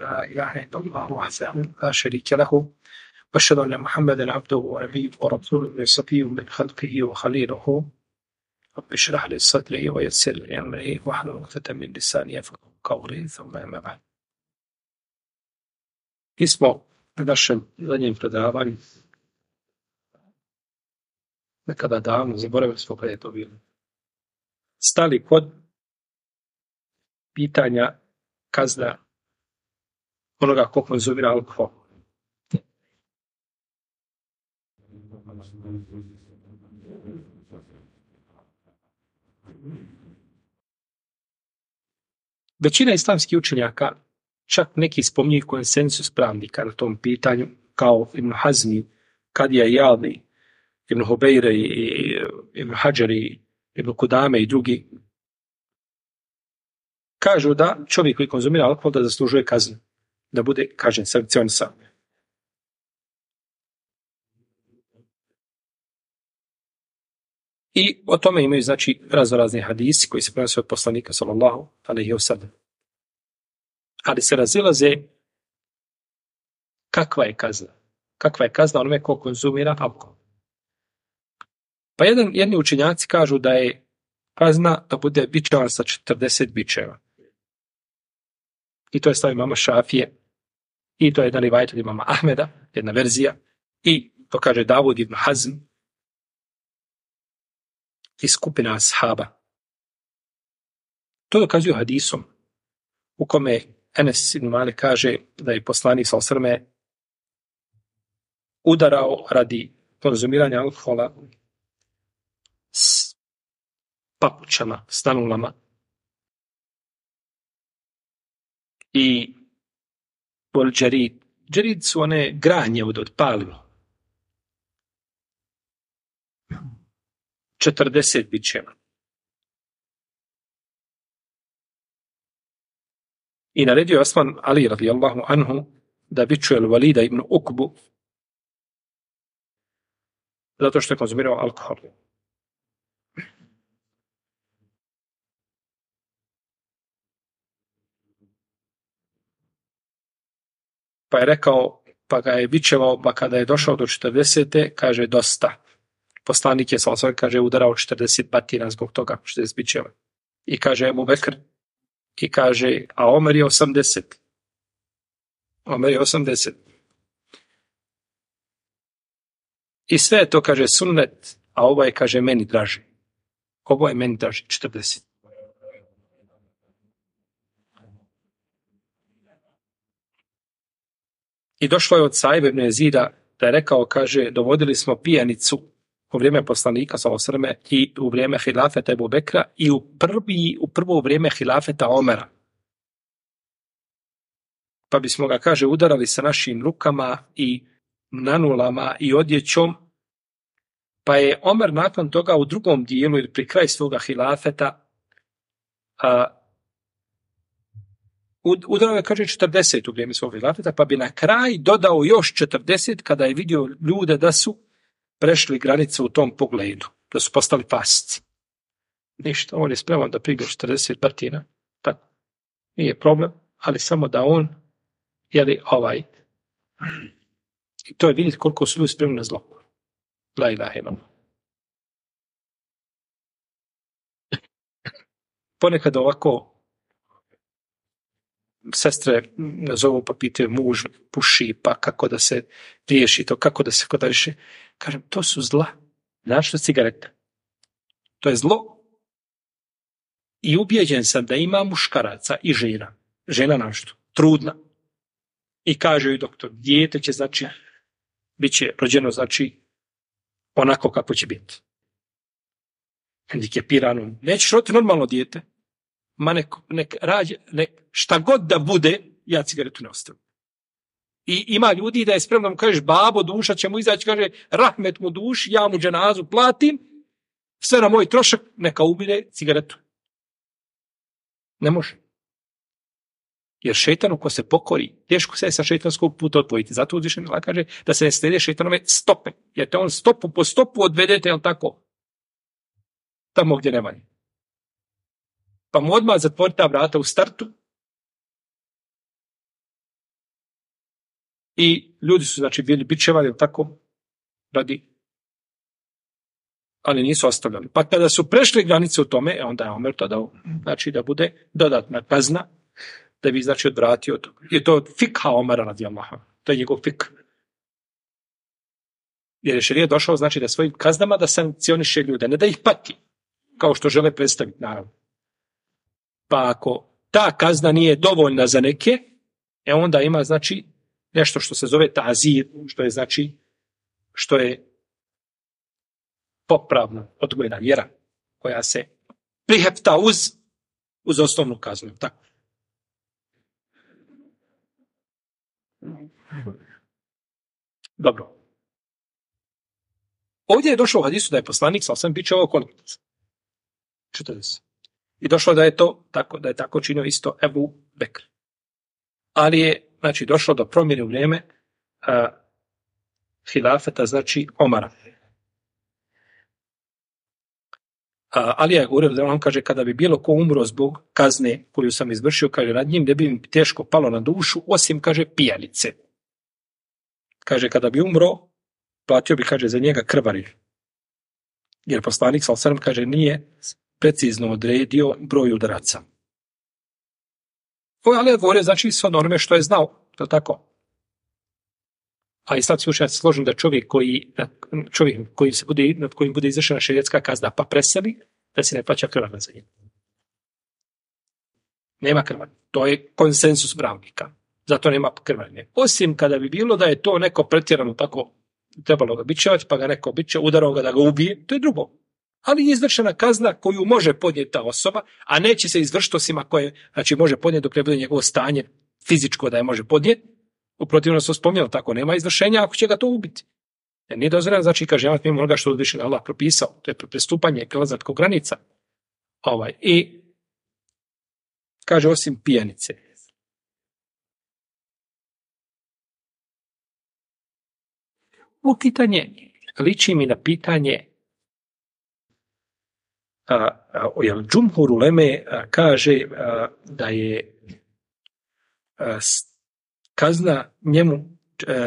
لا إله إلا الله وحده لا شريك له وأشهد أن محمدا عبده ونبيه ورسوله صفيه من خلقه وخليله رب اشرح لي صدري ويسر لي أمري واحلل عقدة من لساني يفقهوا قولي ثم أما بعد. Mi smo na našem zadnjem predavanju nekada davno, zaboravili smo kada je to bilo, stali kod pitanja kazna onoga ko konzumira alkohol. Većina islamskih učenjaka, čak neki spominju konsensus pravnika na tom pitanju, kao Ibn Hazmi, Kadija Jalni, Ibn Hubejre i Ibn Hadžari, Ibn Kudame i drugi, kažu da čovjek koji konzumira alkohol da zaslužuje kaznu, da bude kažen, sankcionisan. I o tome imaju, znači, raznorazni hadisi koji se prenose od poslanika sallallahu alejhi ve sellem. Ali se razilaze kakva je kazna. Kakva je kazna onome ko konzumira alkohol. Pa jedni učenjaci kažu da je kazna da bude bičevan sa 40 bičeva. I to je stav imama Šafije. I to je jedan rivajet od imama Ahmeda, jedna verzija. I to kaže Davud ibn Hazm i skupina ashaba. To dokazuju hadisom u kome Enes ibn Malik kaže da je poslanik sallallahu alejhi ve sellem udarao radi konzumiranja alkohola s papučama, s nanulama i džerid. Džerid su one granje od palima. 40 bičeva. I naredio Osman Ali radijallahu anhu da bičuje Walida ibn Ukbu zato što je konzumirao alkohol. Pa je rekao, pa ga je bičevao, pa kada je došao do 40. kaže dosta. Poslanik je sallallahu alejhi ve sellem kaže udarao 40 batina zbog toga što je bičeva. I kaže Ebu Bekr, i kaže, a Omer je 80. Omer je 80. I sve to kaže sunnet, a ovo je, kaže, meni draži. Ovo je meni draži, 40. I došlo je od Saibe ibn Jezida da je rekao, kaže, dovodili smo pijanicu u vrijeme poslanika sallallahu alejhi ve sellem i u vrijeme hilafeta Ebu Bekra i u prvo vrijeme hilafeta Omera. Pa bismo ga, kaže, udarali sa našim rukama i nanulama i odjećom. Pa je Omer nakon toga u drugom dijelu ili pri kraju svoga hilafeta udarao je, kaže, 40 u vrijeme svog hilafeta, pa bi na kraj dodao još 40 kada je vidio ljude da su prešli granicu u tom pogledu, da su postali pasci. Ništa, on je spreman da primi 40 batina, tako, nije problem, ali samo da on, i to je vidjeti koliko su ljudi spremni na zlo. La ilaha illallah. Ponekad ovako sestre nazovu pa pitaju muž puši, pa kako da se riješi to, kako da se riješi. Kažem, to su zla. Znaš što cigareta? To je zlo. I ubijeđen sam da ima muškaraca i žena. Žena našto? Trudna. I kaže joj doktor, dijete će, znači, bit će rođeno, znači, onako kako će biti. Hendikepirano. Nećeš roditi normalno dijete. Ma nek šta god da bude, ja cigaretu ne ostavim. I ima ljudi da je spremno mu kažeš, babo, duša će mu izaći, kaže, rahmet mu duši, ja mu dženazu platim, sve na moj trošak, neka ubire cigaretu. Ne može. Jer šejtanu ko se pokori, teško se sa šejtanskog puta odvojiti. Zato uzvišeni Allah kaže da se ne slijede šejtanove stope. Jer te on stopu po stopu odvedete, jel tako? Tamo gdje ne valja. Pa mu odmah zatvori ta vrata u startu I ljudi su, znači, bili bičevali, tako, ali nisu ostavljali. Pa kada su prešli granice u tome, onda je Omer to dao, znači da bude dodatna kazna, da bi, znači, odvratio to. I to od fikha Omara radijallahu anhu. To je njegov fik. Jer je šerijat došao, znači, da svojim kaznama da sankcioniše ljude, ne da ih pati, kao što žele predstaviti, naravno. Pa ako ta kazna nije dovoljna za neke, onda ima, znači, nešto što se zove ta'zir, što je, znači, što je popravna odgojna vjera, koja se prihefta uz osnovnu kaznu. Tako. Dobro. Ovdje je došlo u hadisu da je poslanik sam bičevao koliko? 40. I došlo da je to tako, da je tako činio isto Ebu Bekr. Ali je, znači, došlo do promjene u vrijeme hilafeta, znači Omara. Ali je govorio da on kaže, kada bi bilo ko umro zbog kazne koju sam izvršio, kaže, nad njim ne bi mi teško palo na dušu, osim, kaže, pijanice. Kaže, kada bi umro, platio bi, kaže, za njega krvari. Jer poslanik sallallahu kaže, nije precizno odredio broj udaraca. Ali je govorio, znači, s onome što je znao, to tako. A islamski učenjaci složeni da čovjek koji se bude, nad kojim bude izvršena šerijetska kazna pa preseli, da se ne plaća krvar za njim. Nema krvar. To je konsensus pravnika. Zato nema krvarnje. Osim kada bi bilo da je to neko pretjerano tako trebalo ga bičevati, pa ga neko biče, udarao ga da ga ubije, to je drugo. Ali je izvršena kazna koju može podnijeti ta osoba, a neće se izvršiti osim ako je, znači, može podnijeti dok ne bude njegovo stanje fizičko da je može podnijeti. U protivnom se spominjalo tako, nema izvršenja ako će ga to ubiti. Jer nije dozvoljeno, znači, kaže, ja mimo onoga što uzvišeni Allah propisao, to je prestupanje i prelazak kod granica. I kaže, osim pijanice. Ovo pitanje liči mi na pitanje jer džumhur uleme kaže da je kazna njemu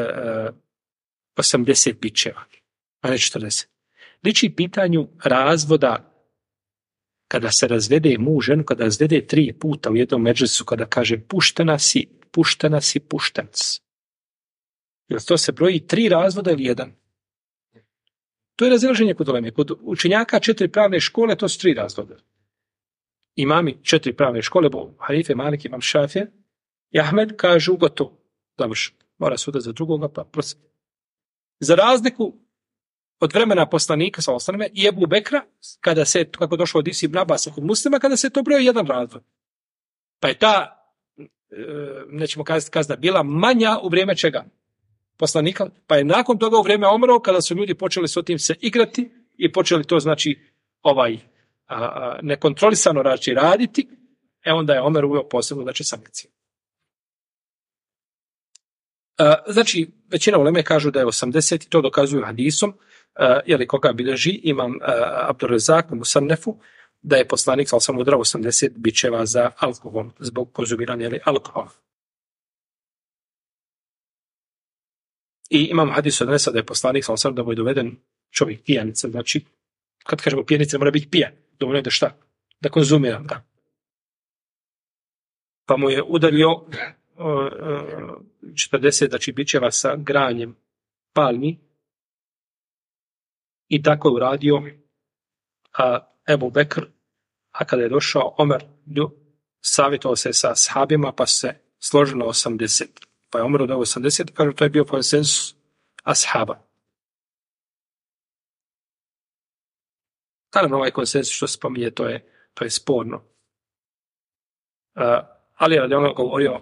80 bičeva, a ne 40. Liči pitanju razvoda kada se razvede muž ženu, kada razvede 3 puta u jednom medžlisu, kada kaže puštena si, pušten si. Jer to se broji 3 razvoda ili 1? To je razilaženje kod uleme. Kod učenjaka 4 pravne škole, to su 3 razvoda. Imami 4 pravne škole, Ebu Hanife, Malik, Imam Šafije i Ahmed, kažu gotovo. Završeno. Mora suda za drugoga, pa prositi. Za razliku od vremena poslanika, sallallahu i Ebu Bekra, kada se, kako došlo od Ibn Abasa kod muslima, kada se to broji 1 razvod. Pa je ta, nećemo kazati kazna, bila manja u vrijeme čega? Poslanika, pa je nakon toga u vrijeme Omerov, kada su ljudi počeli s tim se igrati i počeli to, znači, nekontrolisano raditi, onda je Omer uveo posebno, znači, sankcije. Znači, većina uleme kažu da je 80 i to dokazuju hadisom, jer koga bilježi imam Abdurrazak u Musannefu, da je poslanik sallallahu udarao 80 bičeva za alkohol, zbog konzumiranja alkohola. I imam hadis od Enesa da je poslanik sallallahu da mu je doveden čovjek pijanica, znači, kad kažemo pijanica, mora biti pijan, dovoljno je da šta? Da konzumira, da. Pa mu je udario 40, znači, bičeva sa granjem palmi i tako je uradio Ebu Bekr, a kada je došao Omer, savjetovao se sa ashabima, pa se složilo 80. Pa je Omer dao 80, kažu, to je bio konsensus ashaba. Naravno, ovaj konsensus što se spominje, to je sporno. Ali je ono govorio,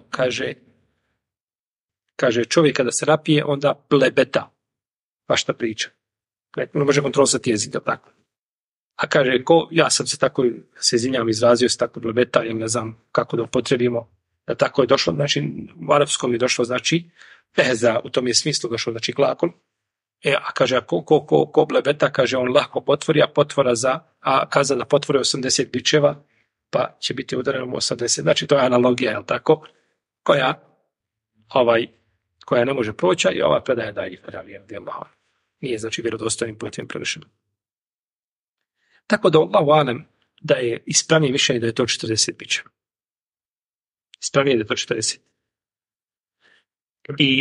kaže, čovjek kada se napije, onda plebeta. Pa šta priča? Ne može kontrolisati jezik, tako. A kaže, ja sam se tako, se izvinjam, izrazio se tako plebeta, jer ne znam kako da upotrebimo, da tako je došlo, znači, u arapskom je došlo, znači, peheza, u tom je smislu došlo, znači, glagol. A kaže, ko plebeta, kaže, on lako potvori, a kaza da potvori 80 bičeva, pa će biti udareno u 80. Znači, to je analogija, je li tako? koja ne može proći i ova predaja da je nije znači vjerodostojnim putem prenešeno. Tako da Allahu alem da je ispravnije mišljenje da je to 40 bića. Ispravnije da je to 40. I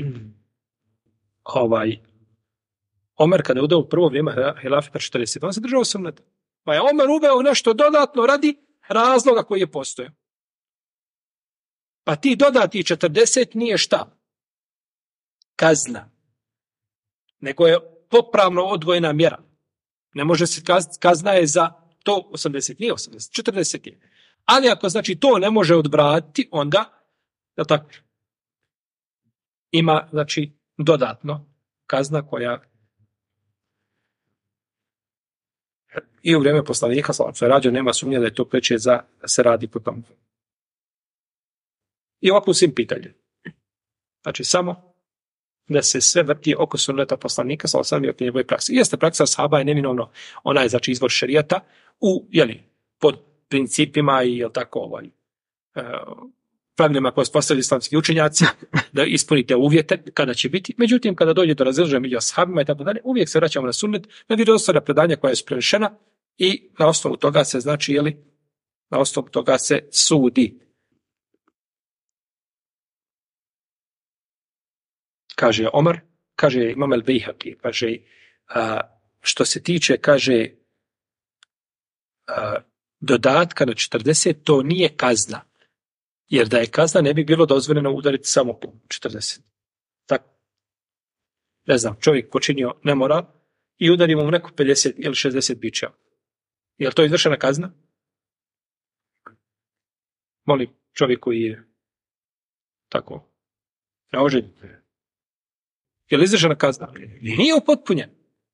Omer kada je udao u prvo vrijeme hilafeta 40, on se držao sunneta. Pa je Omer uveo nešto dodatno radi razloga koji je postojao. Pa ti dodati 40 nije šta? Kazna. Nego je popravno odvojena mjera. Ne može se kazna je za to 80, nije 80, 40 je. Ali ako znači to ne može odvratiti, onda da tako ima znači dodatno kazna koja i u vrijeme poslanika sallallahu alejhi ve sellem nema sumnje da je to preče za da se radi po tom. I ovako svim pitanje. Znači samo da se sve vrti oko sunneta poslanika sallallahu alejhi ve sellem i oko njegove prakse. Jeste praksa ashaba je neminovno, ona je znači izvor šerijata u pod principima i tako pravilima koje su postavili islamski učenjaci da ispunite uvjete kada će biti. Međutim, kada dođe do razilaženja među ashabima i tako dalje, uvijek se vraćamo na sunnet, na vjerodostojna predanja koja su prenešena i na osnovu toga se znači na osnovu toga se sudi. Kaže Omar, kaže Imam el-Bejhaqi, kaže što se tiče, kaže dodatka na 40, to nije kazna. Jer da je kazna, ne bi bilo dozvoljeno udariti samo po 40. Tako. Ne znam, čovjek počinio nemoral i udarimo mu neko 50 ili 60 bića. Je li to izvršena kazna? Molim, čovjek koji je tako naožen. Je li izvršena kazna? Nije upotpunjena.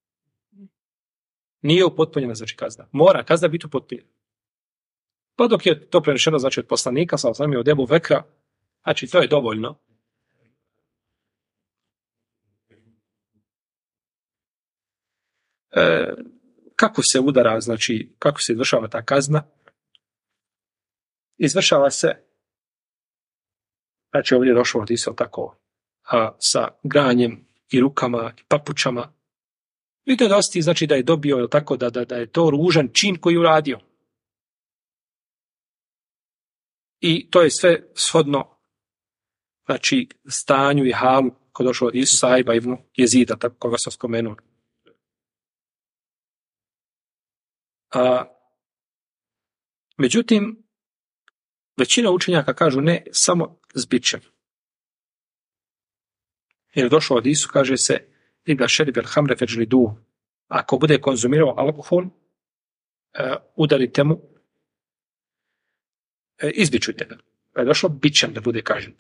Nije upotpunjena, znači kazna. Mora kazna biti upotpunjena. Pa dok je to prenešeno, znači od poslanika, sallallahu alejhi ve sellem, od Ebu Bekra, znači to je dovoljno. Kako se udara, znači kako se izvršava ta kazna? Izvršava se, znači ovdje je došlo od isto tako, sa granjem i rukama i papučama. Vidite da osti, znači da je dobio tako da je to ružan čin koji je uradio. I to je sve shodno znači stanju i halu kod došlo od Saiba ibn Jezida, tako koga sam spomenuo. Međutim, većina učenjaka kažu ne, samo s bičem. Jer došlo od Isu, kaže se Iga šeribel hamre feđlidu. Ako bude konzumirao alkohol, udarite mu, izbičujte ga. Pa je došlo bićem da bude kažen.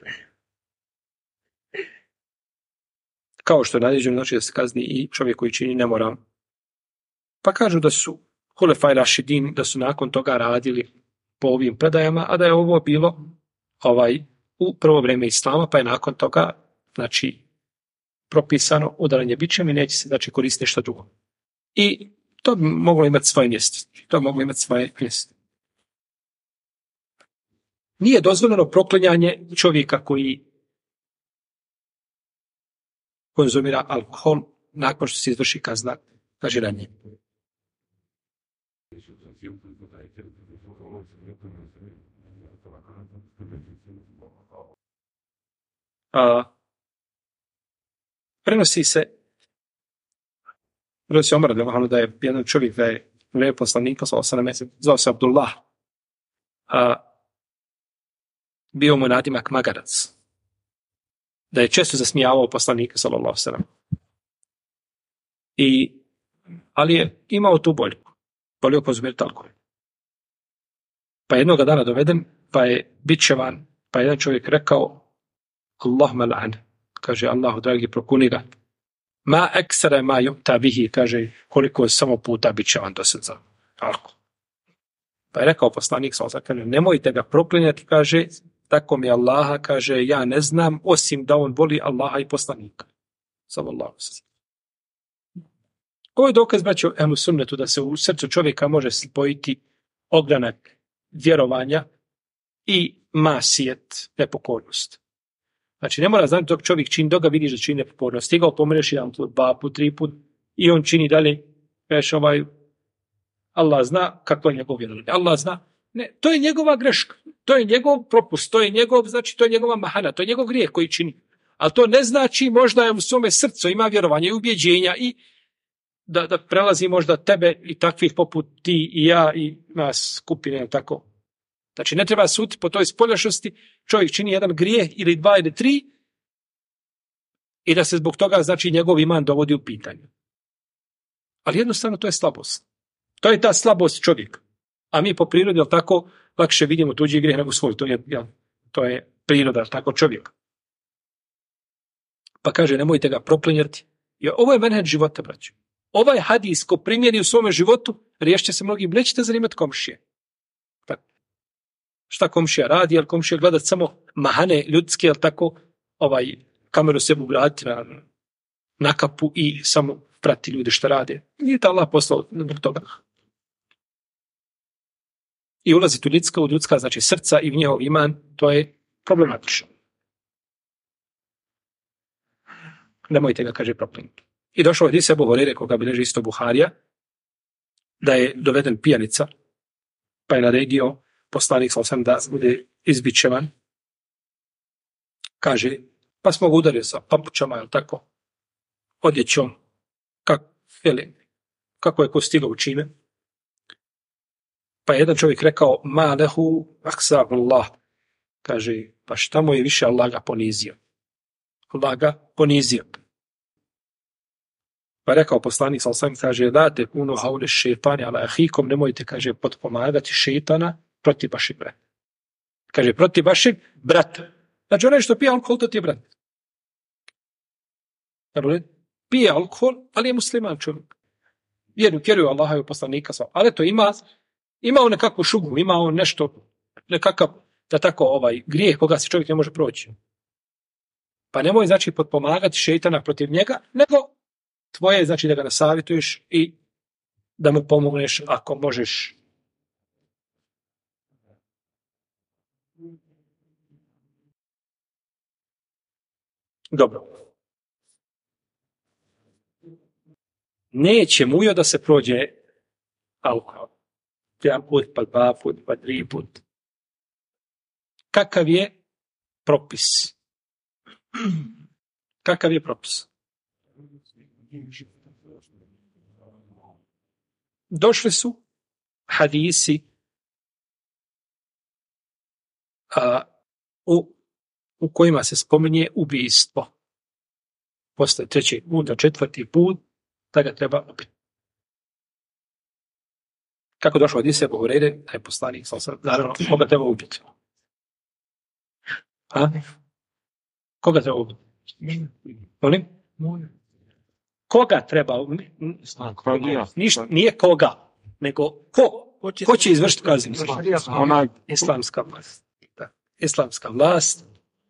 Kao što je naređeno, znači da se kazni i čovjek koji čini nemoral. Pa kažu da su Hulefaj Rašidin, da su nakon toga radili po ovim predajama, a da je ovo bilo u prvo vrijeme Islama, pa je nakon toga znači propisano udaranje bićem i neće se znači koristiti nešto drugo. I to bi moglo imati svoje mjesto. Nije dozvoljeno proklinjanje čovjeka koji konzumira alkohol nakon što se izvrši kazna kažnjavanja. Prenosi Omar da je jedan čovjek da je vrijeme poslanika zvao se Abdullah. Bio mu nadimak magarac. Da je često zasmijavao poslanika sallallahu alejhi ve sellem. Ali je imao tu volio konzumirati alkohol. Pa jednog dana doveden, pa je bičevan, pa jedan čovjek rekao Allahumma la'an, kaže Allahu dragi prokuni ga. Ma eksere ma yukta bihi, kaže koliko je samo puta bičevan do sad za alkohol. Pa je rekao poslanik sallallahu alejhi ve sellem, nemojte ga proklinjati, kaže tako mi Allaha, kaže ja ne znam osim da on voli Allaha i poslanika. Sallallahu alejhi ve sellem. Ovo je dokaz, braćo, ehlu sunnetu, da se u srcu čovjeka može spojiti ogranak vjerovanja i masijet, nepokornost. Znači, ne mora znati dok čovjek čini, dok ga vidiš da čini nepokornost. Ti ga opomeneš jedan put, dva put, tri put i on čini dalje. Veš Allah zna kako je njegov vjerovanje. Allah zna. Ne, to je njegova greška. To je njegov propust. To je njegova mahana. To je njegov grijeh koji čini. Ali to ne znači možda je u svome srcu ima vjerovanje i ubjeđenja i da prelazi možda tebe i takvih poput ti i ja i nas skupine, tako. Znači, ne treba suditi po toj spoljašnosti, čovjek čini jedan grijeh ili dva ili tri i da se zbog toga, znači, njegov iman dovodi u pitanje. Ali jednostavno to je slabost. To je ta slabost čovjeka. A mi po prirodi, ali tako, lakše vidimo tuđi grijeh nego svoj. To je priroda, tako čovjeka. Pa kaže, nemojte ga proklinjati. Jer ovo je menheđ života, braćo. Ovaj hadis ko primjeni u svome životu, riješće se mnogi, nećete zanimati komšije. Šta komšija radi, jer komšija gleda samo mahane ljudske, jel tako, kameru sebi ugraditi na kapu i samo prati ljude šta rade. Nije ta Allah poslao zbog toga. I ulaziti u ljudska, znači srca i v njihov iman, to je problematično. Nemojte ga, kaže, proklinjati. I došao je Ebu Hurajre, koga bilježi isto Buharija, da je doveden pijanica, pa je naredio poslanik sam da bude izbičevan. Kaže, pa smo ga udarili sa papučama, jel tako, odjećom, kako je ko stigao u čime. Pa je jedan čovjek rekao, ma lehu aksabullah. Kaže, pa šta mu je više, Allah ga ponizio. Allah ga ponizio. Pa je rekao poslanik sam, kaže, date puno haule šeitani ala ahikom, nemojte, kaže, potpomagati šeitana protiv vašeg brata. Kaže, protiv vašeg brata. Znači, onaj što pije alkohol, to ti je brat. Pije alkohol, ali je musliman čovjek. Vjeruje Allaha i poslanika. Ali to ima on nekakvu šugu, ima on nešto, nekakav, da tako, grijeh koga se čovjek ne može proći. Pa nemoj, znači, potpomagati šeitana protiv njega, nego tvoje je, znači, da ga nasavjetuješ i da mu pomogneš ako možeš. Dobro. Neće mujo da se prođe alkohol. Jedan put, pa dva put, pa tri put. Kakav je propis? Kakav je propis? Došli su hadisi u kojima se spominje ubijstvo. Posle treći put, a četvrti put, da ga treba ubiti. Kako došlo od Ebu Hurajre, da je poslanik, naravno, koga treba ubiti? Koga treba ubiti? Molim? Koga treba ubiti? Nije koga, nego ko će izvršiti kaznu? Islamska vlast. Islamska vlast.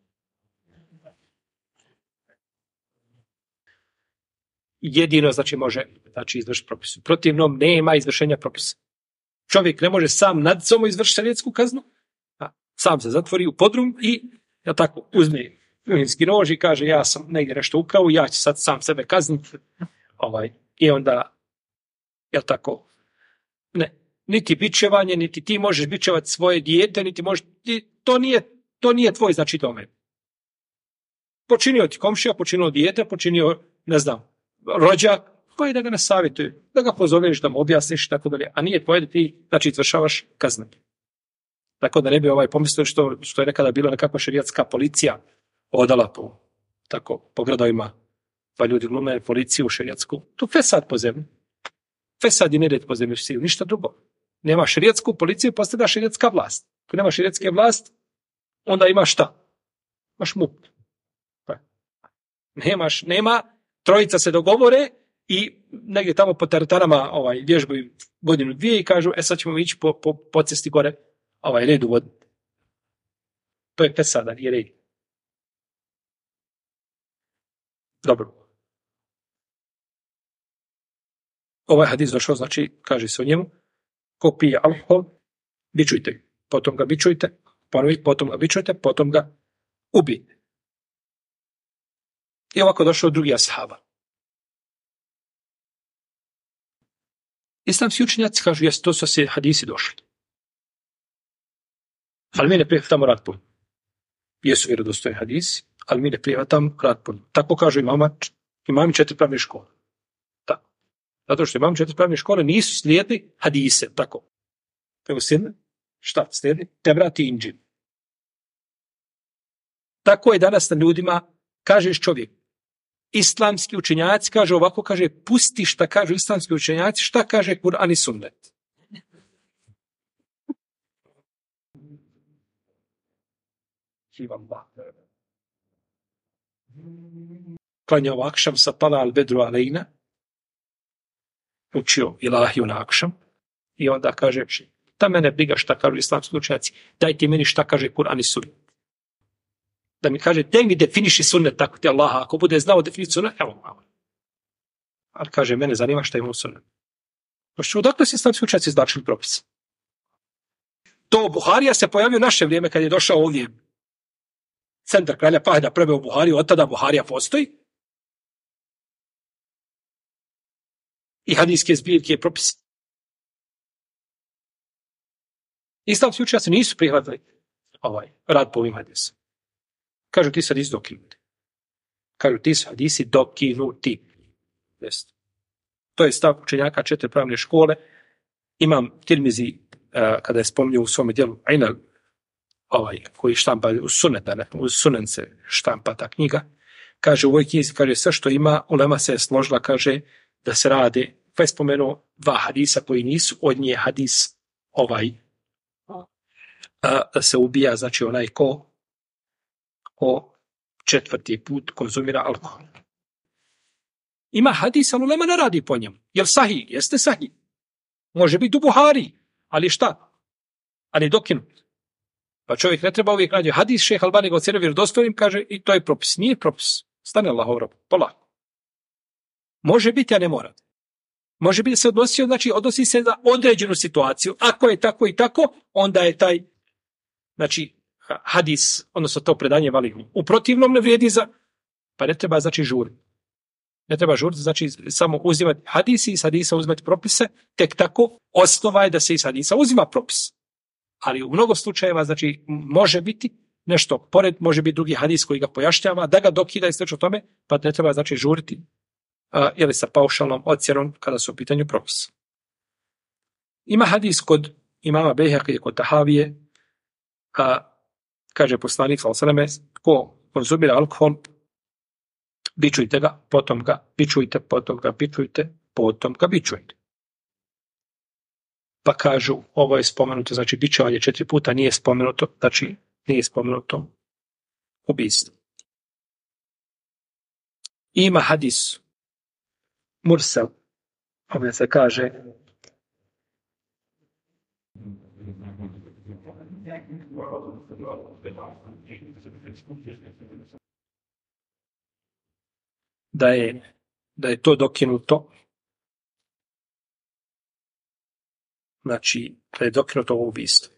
Jedino, znači, može, znači, izvršiti propis. Protivnom, nema izvršenja propisa. Čovjek ne može sam nad sobom izvršiti šerijetsku kaznu, sam se zatvori u podrum i, ja tako, uzme vinski nož i kaže, ja sam negdje nešto ukrao, ja ću sad sam sebe kazniti. I onda, ja tako, ne, niti bičevanje, niti ti možeš bičevati svoje dijete, niti možeš, to nije tvoj, znači, domen. Počinio ti komšija, počinio dijete, počinio, ne znam, rođak, pa i da ga nasavjetuje, da ga pozoveš, da mu objasniš, tako dalje. A nije tvoje da ti, znači, izvršavaš kazne. Tako da ne bi pomislio što je nekada bila nekakva šerijatska policija odala po gradovima, pa ljudi glume policiju šerijatsku. Tu fesad po zemlji. Fesad i nered po zemlji, ništa drugo. Nema šerijatsku policiju, postavlja šerijatska vlast. Ako nema šerijatske vlast, onda imaš šta? Imaš MUP. Nema, trojica se dogovore i negdje tamo po teretanama vježbaju godinu, dvije i kažu, sad ćemo ići po cesti gore red uvoditi. To je pesada, nije red. Dobro. Ovaj hadis došao, znači, kaže se o njemu, ko pije alkohol, bičujte, potom ga bičujte, potom ga bičujte, potom ga ubijte. I ovako došao drugi ashaba. Islamski učenjaci kažu, jes, to su se hadisi došli. Ali mi ne prihvatamo rad po njima. Jesu vjerodostojni hadisi, ali mi ne prihvatamo rad po njima. Tako kažu imami 4 pravne škole. Tako. Zato što imami 4 pravne škole nisu slijedili hadise, tako. Nego šta slijedi? Tevrat i Inđil. Tako je danas na ljudima, kažeš čovjek, islamski učenjaci kaže ovako, kaže, pusti šta kažu islamski učenjaci, šta kaže Kur'an i sunnet. Klanjao akšam sa tala al bedru alejna, učio ilahiju na akšam i onda kaže, da mene briga šta kažu islamski učenjaci, dajte meni šta kaže Kur'an i sunnet. Da mi kaže, daj mi definiši sunnet tako ti Allaha, ako bude znao definiciju sunnet, evo malo. Ali kaže, mene zanima šta ima u sunnetu. Pošto odakle se islamski učenjaci izdačili propis? To Buharija se pojavio u naše vrijeme kad je došao ovdje centar kralja Fahda preveo Buhariju, od tada Buharija postoji. I hadijske zbirke i propisi. Islamski učenjaci nisu prihvatili rad po ovim hadisima. Kažu ti su hadisi dokinuti. Kažu ti su hadisi dokinuti. To je stav učenjaka 4 pravne škole. Imam Tirmizi, kada je spominjao u svome dijelu Ainal, koji štampa uz Sunen se štampa ta knjiga, kaže u ovoj knjizi, kaže sve što ima, ulema se je složila, kaže da se rade, pa je spomenuo 2 hadisa koji nisu, od nje hadis da se ubija, znači onaj ko 4. put konzumira alkohol. Ima hadis, ali ulema ne radi po njemu. Jel sahih? Jeste sahih. Može biti u Buhari, ali šta? Ali dokinut. Pa čovjek ne treba uvijek raditi. Hadis šejh Albani ga ocjenjuje vjerodostojnim, kaže i to je propis. Nije propis. Stane Allahov rob. Polako. Može biti, a ne mora. Može biti da se odnosi se na određenu situaciju. Ako je tako i tako, onda je taj hadis, odnosno to predanje validno. U protivnom ne vrijedi pa ne treba žuriti. Ne treba žuriti, samo uzimati hadisi i iz hadisa uzimati propise, tek tako osnova je da se iz hadisa uzima propis. Ali u mnogo slučajeva, može biti nešto pored, može biti drugi hadis koji ga pojašnjava, da ga dokida i slično tome, pa ne treba žuriti ili sa paušalnom ocjenom kada su u pitanju propisa. Ima hadis kod imama Bejhaqija, kod Tahavije, kaže poslanik sallallahu alejhi ve sellem, ko konzumira alkohol, bičujte ga, potom ga bičujte, potom ga bičujte, potom ga bičujte. Pa kažu, ovo je spomenuto, bičovanje 4 puta nije spomenuto, nije spomenuto ubijstvo. Ima hadis mursel, ovdje se kaže da je to dokinuto, da je dokinuto ovo ubijstvo.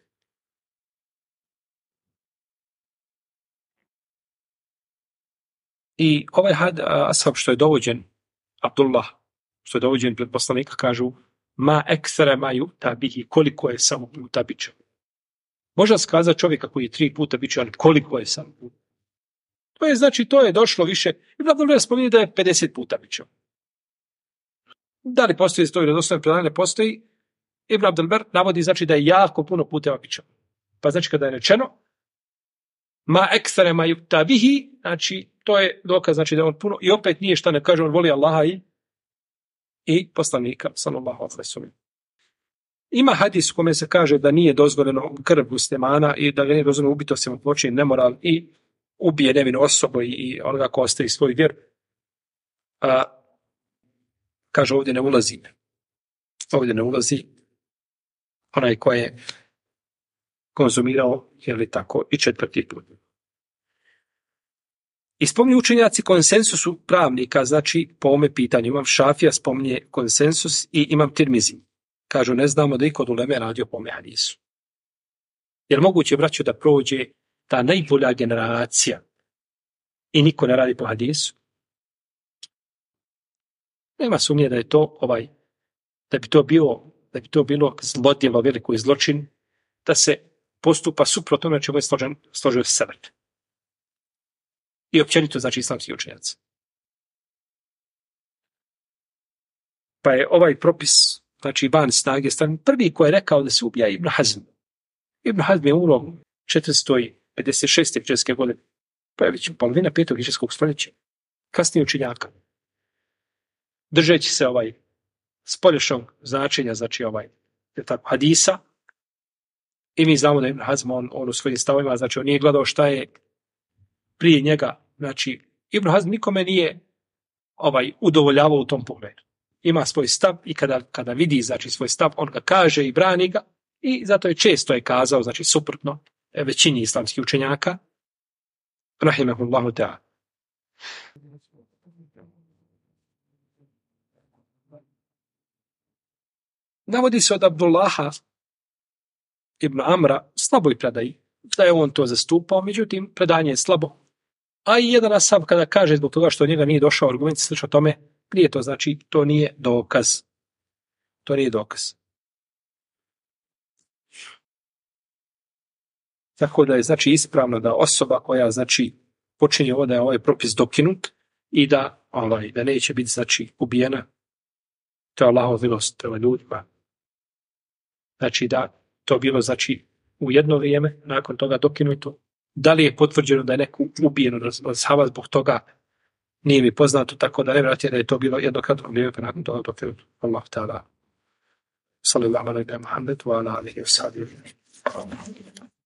I ovaj ashab što je dovođen, Abdullah, što je dovođen pred poslanika, kažu ma eksere maju tabihi, koliko je samo puta bičan. Možda skazati čovjeka koji je 3 puta bičan, koliko je samo puta. To je došlo više. Ibn Abdul spominje da je 50 puta bičan. Da li postoji to vjerodostojno predanje? Ne postoji. Ibn Abdul navodi da je jako puno puteva bičan. Pa kada je rečeno ma eksere maju tabihi, to je dokaz, da je on puno, i opet nije šta ne kaže, on voli Allaha i poslanika, sallallahu alejhi ve sellem. Ima hadis u kome se kaže da nije dozvoljeno krv muslimana i da nije dozvoljeno ubiti osim počini nemoral i ubije nevinu osobu i onoga ko ostavi svoju vjeru. Kaže ovdje ne ulazi onaj ko je konzumirao, tako, i 4. put. I spominju učenjaci konsensusu pravnika, po ovome pitanju. Imam Šafija spominje konsensus i imam Tirmizi. Kažu, ne znamo da iko od uleme radio po ovome hadisu. Jer moguće, braćo, da prođe ta najbolja generacija i niko ne radi po hadisu. Nema sumnje da je to da bi to bilo zlodjelo, veliko i zločin, da se postupa suprotno na čemu je složio Senet. I općenito znači islamski učenjaci. Pa je ovaj propis, znači van snage, prvi koji je rekao da se ubija Ibn Hazm. Ibn Hazm je umro 456. hidžretske godine. Pa je već polovina 5. hidžretskog stoljeća. Kasnije učenjaka. Držeći se spolješnog značenja, znači hadisa, i mi znamo da Ibn Hazm, on u svojim stavovima, znači on nije gledao šta je prije njega, znači Ibn Hazm nikome nije udovoljavao u tom pogledu. Ima svoj stav i kada vidi znači svoj stav, on ga kaže i brani ga, i zato je često kazao, znači suprotno većini islamskih učenjaka, rahimahullahu ta'ala. Navodi se od Abdullaha ibn Amra, slaboj predaji, da je on to zastupao, međutim, predanje je slabo. A i jedan ashab kada kaže zbog toga što od njega nije došao argument slično tome, nije to, znači, to nije dokaz. To nije dokaz. Tako da je, znači, ispravno da osoba koja, znači, počinje da je ovaj propis dokinut i da neće biti, znači, ubijena, to je Allahova milost prema ljudima. Znači, da to bilo, znači, u jedno vrijeme, nakon toga dokinuto. Da li je potvrđeno da je neko ubijen od ashaba zbog toga, nije mi poznato, tako da ne vratite da je to bilo jednokratno vrijeme, pa nakon toga dokinuto. Allah ta'ala. Sallallahu alaihi wa sallam, wa ala alihi wa sahbihi.